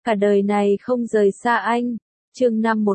cả đời này không rời xa anh. Chương năm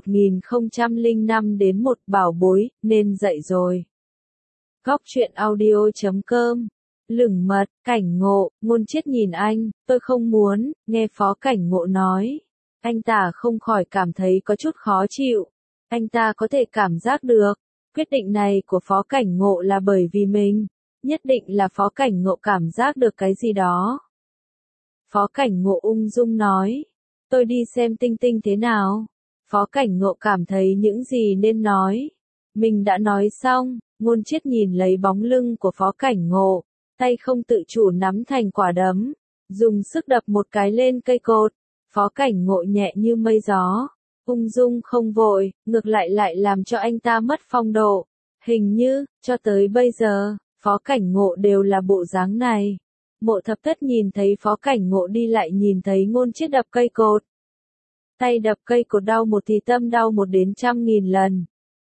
1005 đến một bảo bối, nên dậy rồi. Góc truyện audio.com. Lửng mật, Cảnh Ngộ, Ngôn Chiết nhìn anh, tôi không muốn, nghe Phó Cảnh Ngộ nói. Anh ta không khỏi cảm thấy có chút khó chịu. Anh ta có thể cảm giác được, quyết định này của Phó Cảnh Ngộ là bởi vì mình. Nhất định là Phó Cảnh Ngộ cảm giác được cái gì đó. Phó Cảnh Ngộ ung dung nói, tôi đi xem Tinh Tinh thế nào. Phó Cảnh Ngộ cảm thấy những gì nên nói. Mình đã nói xong. Ngôn Chiết nhìn lấy bóng lưng của Phó Cảnh Ngộ, tay không tự chủ nắm thành quả đấm, dùng sức đập một cái lên cây cột. Phó Cảnh Ngộ nhẹ như mây gió, ung dung không vội, ngược lại làm cho anh ta mất phong độ. Hình như, cho tới bây giờ, Phó Cảnh Ngộ đều là bộ dáng này. Mộ Thập Thất nhìn thấy Phó Cảnh Ngộ đi lại nhìn thấy Ngôn Chiết đập cây cột. Tay đập cây cột đau một thì tâm đau một đến 100.000 lần.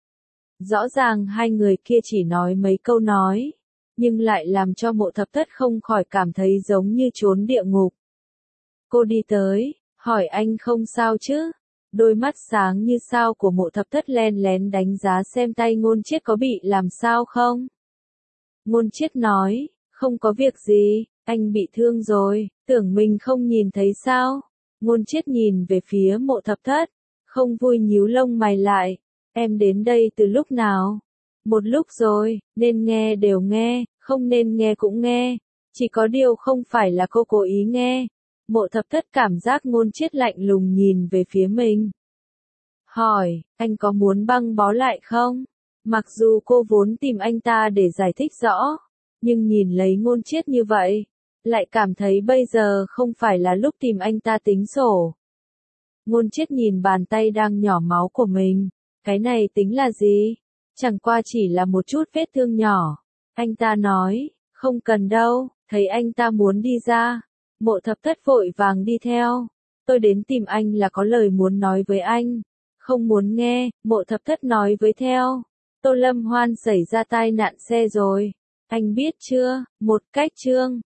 Rõ ràng hai người kia chỉ nói mấy câu nói, nhưng lại làm cho Mộ Thập Thất không khỏi cảm thấy giống như trốn địa ngục. Cô đi tới, hỏi anh không sao chứ? Đôi mắt sáng như sao của Mộ Thập Thất len lén đánh giá xem tay Ngôn Chiết có bị làm sao không? Ngôn Chiết nói, không có việc gì, anh bị thương rồi, tưởng mình không nhìn thấy sao? Ngôn Chiết nhìn về phía Mộ Thập Thất, không vui nhíu lông mày lại. Em đến đây từ lúc nào? Một lúc rồi, nên nghe đều nghe, không nên nghe cũng nghe. Chỉ có điều không phải là cô cố ý nghe. Mộ Thập Thất cảm giác Ngôn Chiết lạnh lùng nhìn về phía mình. Hỏi, anh có muốn băng bó lại không? Mặc dù cô vốn tìm anh ta để giải thích rõ, nhưng nhìn lấy Ngôn Chiết như vậy, lại cảm thấy bây giờ không phải là lúc tìm anh ta tính sổ. Ngôn Chiết nhìn bàn tay đang nhỏ máu của mình. Cái này tính là gì? Chẳng qua chỉ là một chút vết thương nhỏ. Anh ta nói, không cần đâu, thấy anh ta muốn đi ra. Mộ Thập Thất vội vàng đi theo. Tôi đến tìm anh là có lời muốn nói với anh. Không muốn nghe, Mộ Thập Thất nói với theo. Tô Lâm Hoan xảy ra tai nạn xe rồi. Anh biết chưa, một cách chương,